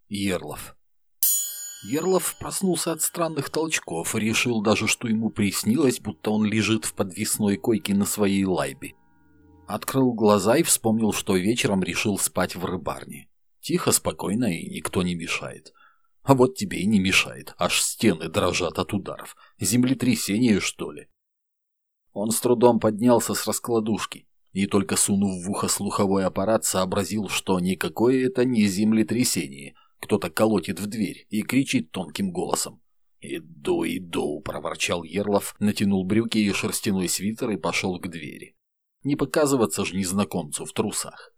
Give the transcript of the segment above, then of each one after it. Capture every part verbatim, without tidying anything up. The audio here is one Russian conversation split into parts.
Ерлов. Ерлов проснулся от странных толчков и решил даже, что ему приснилось, будто он лежит в подвесной койке на своей лайбе. Открыл глаза и вспомнил, что вечером решил спать в рыбарне. Тихо, спокойно и никто не мешает. А вот тебе и не мешает, аж стены дрожат от ударов. Землетрясение, что ли? Он с трудом поднялся с раскладушки и, только сунув в ухо слуховой аппарат, сообразил, что никакое это не землетрясение. Кто-то колотит в дверь и кричит тонким голосом. «Иду, иду», — проворчал Ерлов, натянул брюки и шерстяной свитер и пошел к двери. Не показываться же незнакомцу в трусах.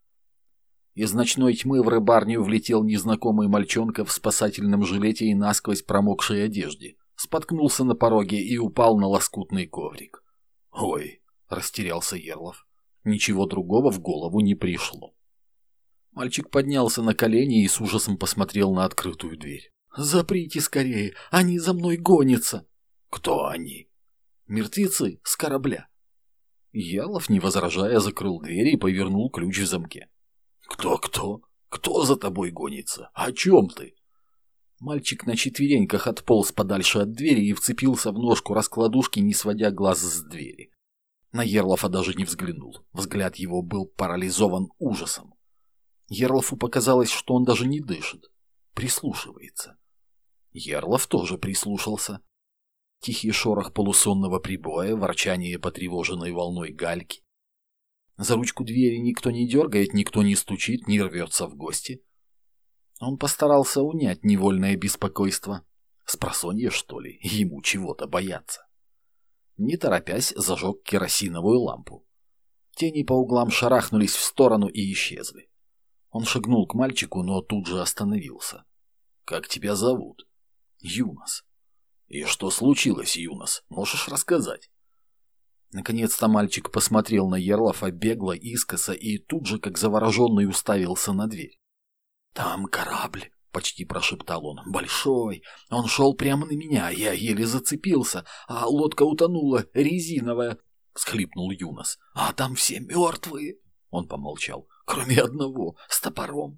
Из ночной тьмы в рыбарню влетел незнакомый мальчонка в спасательном жилете и насквозь промокшей одежде. Споткнулся на пороге и упал на лоскутный коврик. «Ой», — растерялся Ерлов. Ничего другого в голову не пришло. Мальчик поднялся на колени и с ужасом посмотрел на открытую дверь. «Заприте скорее, они за мной гонятся!» «Кто они?» «Мертвецы с корабля». Ерлов, не возражая, закрыл дверь и повернул ключ в замке. «Кто-кто? Кто за тобой гонится? О чем ты?» Мальчик на четвереньках отполз подальше от двери и вцепился в ножку раскладушки, не сводя глаз с двери. На Ерлова даже не взглянул. Взгляд его был парализован ужасом. Ерлову показалось, что он даже не дышит. Прислушивается. Ерлов тоже прислушался. Тихий шорох полусонного прибоя, ворчание потревоженной волной гальки. За ручку двери никто не дергает, никто не стучит, не рвется в гости. Он постарался унять невольное беспокойство. Спросонья, что ли, ему чего-то бояться. Не торопясь, зажег керосиновую лампу. Тени по углам шарахнулись в сторону и исчезли. Он шагнул к мальчику, но тут же остановился. «Как тебя зовут?» «Юнос». «И что случилось, Юнос? Можешь рассказать?» Наконец-то мальчик посмотрел на Ерлова бегло, искоса и тут же, как завороженный, уставился на дверь. «Там корабль», — почти прошептал он, — «большой. Он шел прямо на меня, я еле зацепился, а лодка утонула, резиновая», — всхлипнул Юнос. «А там все мертвые», — он помолчал, — «кроме одного, с топором».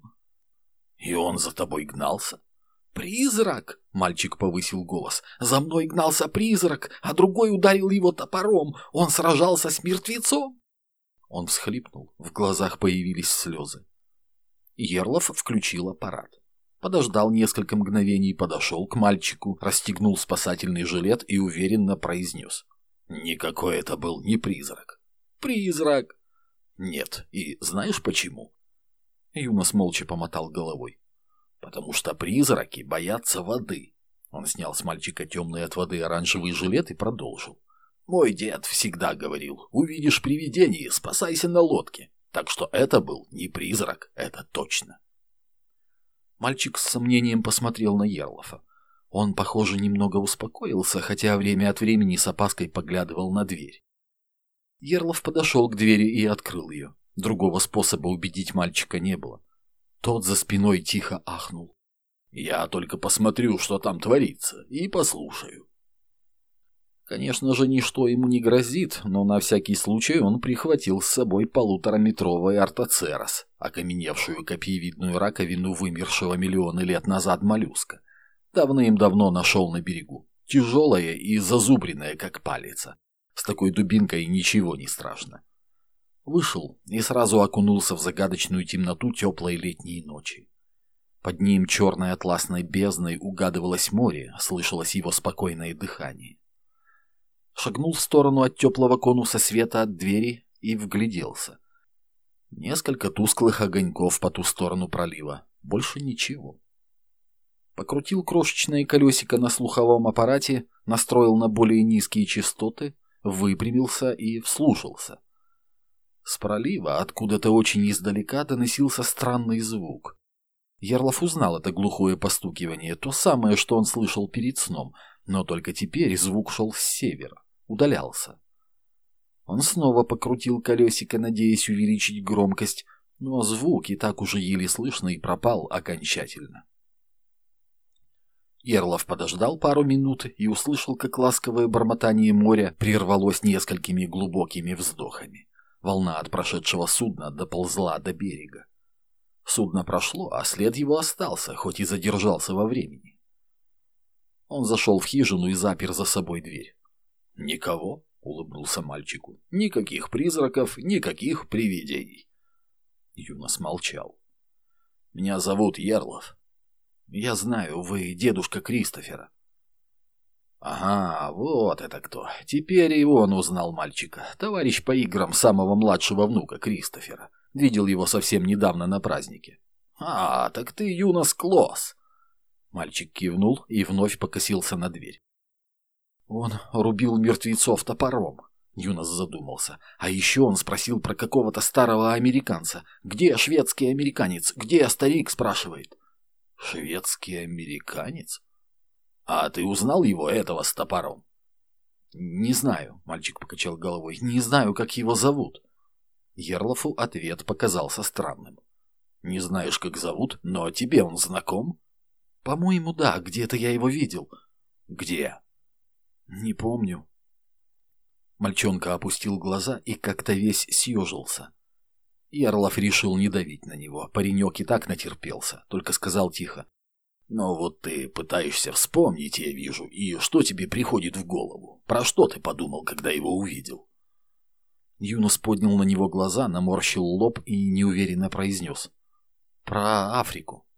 «И он за тобой гнался?» «Призрак!» — мальчик повысил голос. «За мной гнался призрак, а другой ударил его топором. Он сражался с мертвецом!» Он всхлипнул, в глазах появились слезы. Ерлов включил аппарат. Подождал несколько мгновений, подошел к мальчику, расстегнул спасательный жилет и уверенно произнес. «Никакой это был не призрак». «Призрак!» «Нет, и знаешь почему?» Юнос молча помотал головой. «Потому что призраки боятся воды». Он снял с мальчика темный от воды оранжевый жилет и продолжил. «Мой дед всегда говорил, увидишь привидение, спасайся на лодке. Так что это был не призрак, это точно». Мальчик с сомнением посмотрел на Ерлова. Он, похоже, немного успокоился, хотя время от времени с опаской поглядывал на дверь. Ерлов подошел к двери и открыл ее. Другого способа убедить мальчика не было. Тот за спиной тихо ахнул. «Я только посмотрю, что там творится, и послушаю». Конечно же, ничто ему не грозит, но на всякий случай он прихватил с собой полутораметровый ортоцерос, окаменевшую копьевидную раковину вымершего миллионы лет назад моллюска. Давным-давно нашел на берегу. Тяжелая и зазубренная, как палица. С такой дубинкой ничего не страшно. Вышел и сразу окунулся в загадочную темноту теплой летней ночи. Под ним черной атласной бездной угадывалось море, слышалось его спокойное дыхание. Шагнул в сторону от теплого конуса света от двери и вгляделся. Несколько тусклых огоньков по ту сторону пролива. Больше ничего. Покрутил крошечное колесико на слуховом аппарате, настроил на более низкие частоты, выпрямился и вслушался. С пролива откуда-то очень издалека доносился странный звук. Ерлов узнал это глухое постукивание, то самое, что он слышал перед сном, но только теперь звук шел с севера, удалялся. Он снова покрутил колесико, надеясь увеличить громкость, но звук и так уже еле слышно и пропал окончательно. Ерлов подождал пару минут и услышал, как ласковое бормотание моря прервалось несколькими глубокими вздохами. Волна от прошедшего судна доползла до берега. Судно прошло, а след его остался, хоть и задержался во времени. Он зашел в хижину и запер за собой дверь. «Никого?» — улыбнулся мальчику. «Никаких призраков, никаких привидений». Юнос молчал. «Меня зовут Ярлов». «Я знаю, вы дедушка Кристофера». «Ага, вот это кто. Теперь и он узнал мальчика. Товарищ по играм самого младшего внука Кристофера. Видел его совсем недавно на празднике». «А, так ты Юнос Клосс». Мальчик кивнул и вновь покосился на дверь. «Он рубил мертвецов топором», — Юнос задумался. «А еще он спросил про какого-то старого американца. Где шведский американец? Где старик?» — спрашивает. «Шведский американец? А ты узнал его, этого с топором?» «Не знаю», — мальчик покачал головой. «Не знаю, как его зовут». Ярлову ответ показался странным. «Не знаешь, как зовут, но тебе он знаком?» «По-моему, да, где-то я его видел». «Где?» «Не помню». Мальчонка опустил глаза и как-то весь съежился. Ярлов решил не давить на него. Паренек и так натерпелся, только сказал тихо. «Ну вот ты пытаешься вспомнить, я вижу, и что тебе приходит в голову? Про что ты подумал, когда его увидел?» Юнос поднял на него глаза, наморщил лоб и неуверенно произнес. «Про Африку».